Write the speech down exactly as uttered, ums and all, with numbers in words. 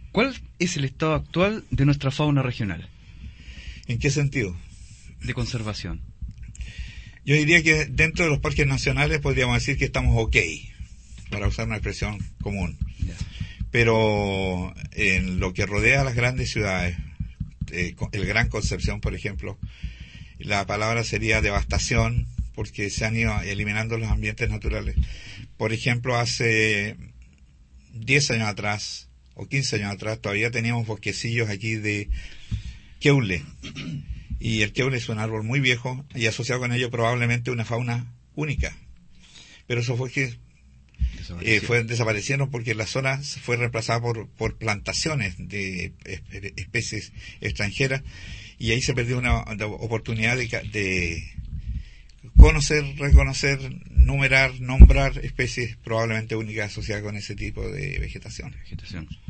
¿Cuál es el estado actual de nuestra fauna regional? ¿En qué sentido? De conservación. Yo diría que dentro de los parques nacionales podríamos decir que estamos ok, para usar una expresión común. Ya. Pero en lo que rodea a las grandes ciudades, eh, el Gran Concepción, por ejemplo, la palabra sería devastación, porque se han ido eliminando los ambientes naturales. Por ejemplo, hace diez años atrás, o quince años atrás, todavía teníamos bosquecillos aquí de queule. Y el queule es un árbol muy viejo y asociado con ello probablemente una fauna única. Pero eso fue que eh, fue, desaparecieron porque la zona fue reemplazada por, por plantaciones de especies extranjeras, y ahí se perdió una oportunidad de, de conocer, reconocer, numerar, nombrar especies probablemente únicas asociadas con ese tipo de vegetación. Vegetación.